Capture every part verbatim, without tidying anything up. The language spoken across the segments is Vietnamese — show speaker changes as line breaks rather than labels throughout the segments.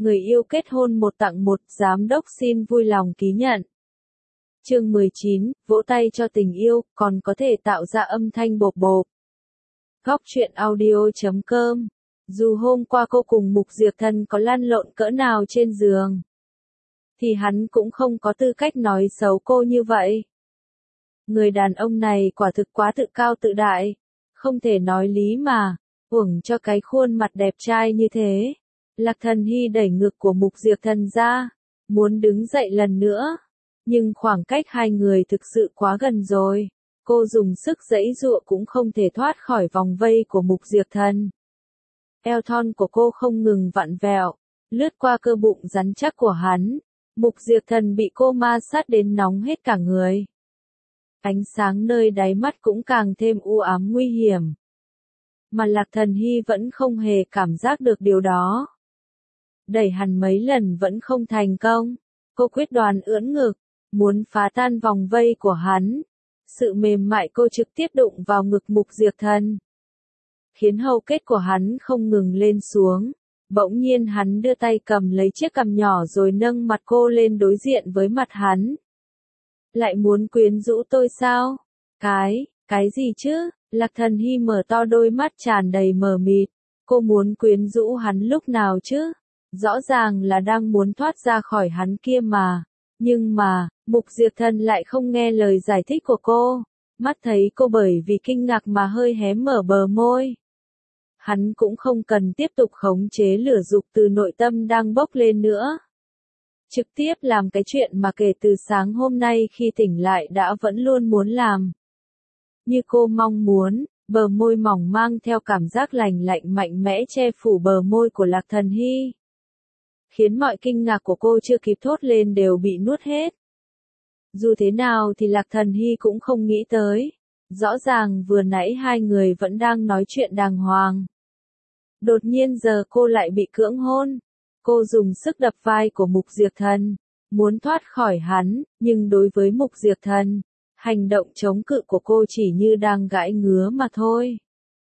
người yêu kết hôn một tặng một, giám đốc xin vui lòng ký nhận. Chương mười chín, vỗ tay cho tình yêu, còn có thể tạo ra âm thanh bộp bộp. Góc truyện audio chấm com. Dù hôm qua cô cùng Mục Diệp Thần có lăn lộn cỡ nào trên giường, thì hắn cũng không có tư cách nói xấu cô như vậy. Người đàn ông này quả thực quá tự cao tự đại, không thể nói lý mà, uổng cho cái khuôn mặt đẹp trai như thế. Lạc Thần Hy đẩy ngực của Mục Diệp Thần ra, muốn đứng dậy lần nữa, nhưng khoảng cách hai người thực sự quá gần rồi. Cô dùng sức giãy giụa cũng không thể thoát khỏi vòng vây của Mục Diệp Thần. Eo thon của cô không ngừng vặn vẹo, lướt qua cơ bụng rắn chắc của hắn. Mục Diệp Thần bị cô ma sát đến nóng hết cả người. Ánh sáng nơi đáy mắt cũng càng thêm u ám nguy hiểm. Mà Lạc Thần Hy vẫn không hề cảm giác được điều đó. Đẩy hắn mấy lần vẫn không thành công. Cô quyết đoán ưỡn ngực, muốn phá tan vòng vây của hắn. Sự mềm mại cô trực tiếp đụng vào ngực Mục Diệp Thần, khiến hầu kết của hắn không ngừng lên xuống. Bỗng nhiên hắn đưa tay cầm lấy chiếc cằm nhỏ rồi nâng mặt cô lên đối diện với mặt hắn. Lại muốn quyến rũ tôi sao? Cái, cái gì chứ? Lạc Thần Hy mở to đôi mắt tràn đầy mờ mịt. Cô muốn quyến rũ hắn lúc nào chứ? Rõ ràng là đang muốn thoát ra khỏi hắn kia mà. Nhưng mà, Mục Diệp Thần lại không nghe lời giải thích của cô. Mắt thấy cô bởi vì kinh ngạc mà hơi hé mở bờ môi. Hắn cũng không cần tiếp tục khống chế lửa dục từ nội tâm đang bốc lên nữa. Trực tiếp làm cái chuyện mà kể từ sáng hôm nay khi tỉnh lại đã vẫn luôn muốn làm. Như cô mong muốn, bờ môi mỏng mang theo cảm giác lành lạnh mạnh mẽ che phủ bờ môi của Lạc Thần Hy, khiến mọi kinh ngạc của cô chưa kịp thốt lên đều bị nuốt hết. Dù thế nào thì Lạc Thần Hy cũng không nghĩ tới. Rõ ràng vừa nãy hai người vẫn đang nói chuyện đàng hoàng. Đột nhiên giờ cô lại bị cưỡng hôn. Cô dùng sức đập vai của Mục Diệp Thần, muốn thoát khỏi hắn, nhưng đối với Mục Diệp Thần, hành động chống cự của cô chỉ như đang gãi ngứa mà thôi.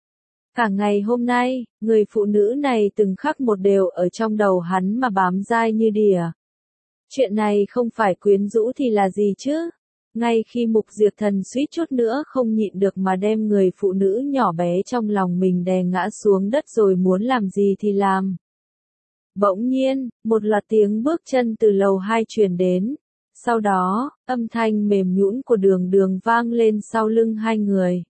Cả ngày hôm nay, người phụ nữ này từng khắc một đều ở trong đầu hắn mà bám dai như đỉa. Chuyện này không phải quyến rũ thì là gì chứ? Ngay khi Mục Diệp Thần suýt chút nữa không nhịn được mà đem người phụ nữ nhỏ bé trong lòng mình đè ngã xuống đất rồi muốn làm gì thì làm. Bỗng nhiên, một loạt tiếng bước chân từ lầu hai truyền đến. Sau đó, âm thanh mềm nhũn của Đường Đường vang lên sau lưng hai người.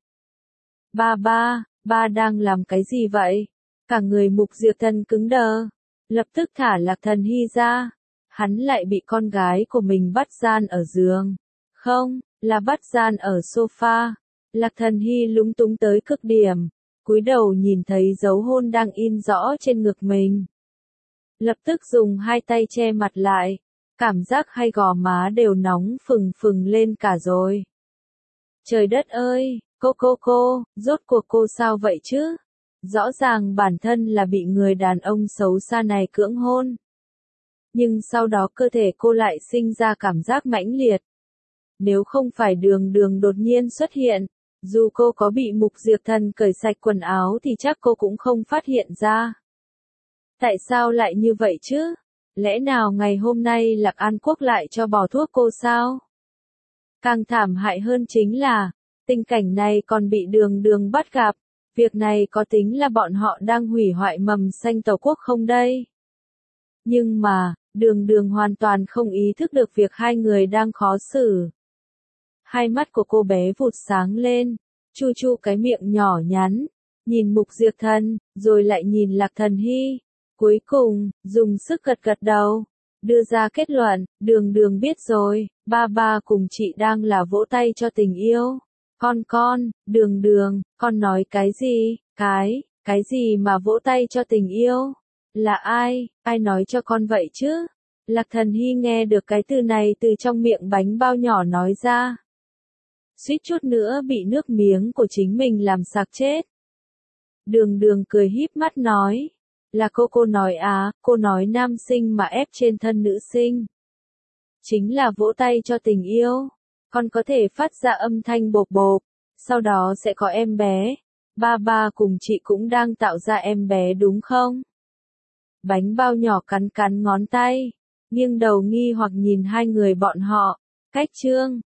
Ba ba, ba đang làm cái gì vậy? Cả người Mục Diệp Thần cứng đờ, lập tức thả Lạc Thần Hy ra. Hắn lại bị con gái của mình bắt gian ở giường. Không, là bắt gian ở sofa. Lạc Thần Hy lúng túng tới cực điểm, cúi đầu nhìn thấy dấu hôn đang in rõ trên ngực mình. Lập tức dùng hai tay che mặt lại, cảm giác hai gò má đều nóng phừng phừng lên cả rồi. Trời đất ơi, cô cô cô, rốt cuộc cô sao vậy chứ? Rõ ràng bản thân là bị người đàn ông xấu xa này cưỡng hôn. Nhưng sau đó cơ thể cô lại sinh ra cảm giác mãnh liệt. Nếu không phải Đường Đường đột nhiên xuất hiện, dù cô có bị Mục Diệp Thần cởi sạch quần áo thì chắc cô cũng không phát hiện ra. Tại sao lại như vậy chứ? Lẽ nào ngày hôm nay Lạc An Quốc lại cho bỏ thuốc cô sao? Càng thảm hại hơn chính là, tình cảnh này còn bị Đường Đường bắt gặp. Việc này có tính là bọn họ đang hủy hoại mầm xanh Tổ quốc không đây? Nhưng mà, Đường Đường hoàn toàn không ý thức được việc hai người đang khó xử. Hai mắt của cô bé vụt sáng lên, chu chu cái miệng nhỏ nhắn, nhìn Mục Diệp Thần, rồi lại nhìn Lạc Thần Hy. Cuối cùng, dùng sức gật gật đầu, đưa ra kết luận, Đường Đường biết rồi, ba ba cùng chị đang là vỗ tay cho tình yêu. Con con, Đường Đường, con nói cái gì, cái, cái gì mà vỗ tay cho tình yêu? Là ai, ai nói cho con vậy chứ? Lạc Thần Hy nghe được cái từ này từ trong miệng bánh bao nhỏ nói ra. Suýt chút nữa bị nước miếng của chính mình làm sặc chết. Đường Đường cười híp mắt nói. Là cô cô nói à, cô nói nam sinh mà ép trên thân nữ sinh. Chính là vỗ tay cho tình yêu. Con có thể phát ra âm thanh bộp bộp, sau đó sẽ có em bé. Ba ba cùng chị cũng đang tạo ra em bé đúng không? bánh bao nhỏ cắn cắn ngón tay, nghiêng đầu nghi hoặc nhìn hai người bọn họ. Cách chương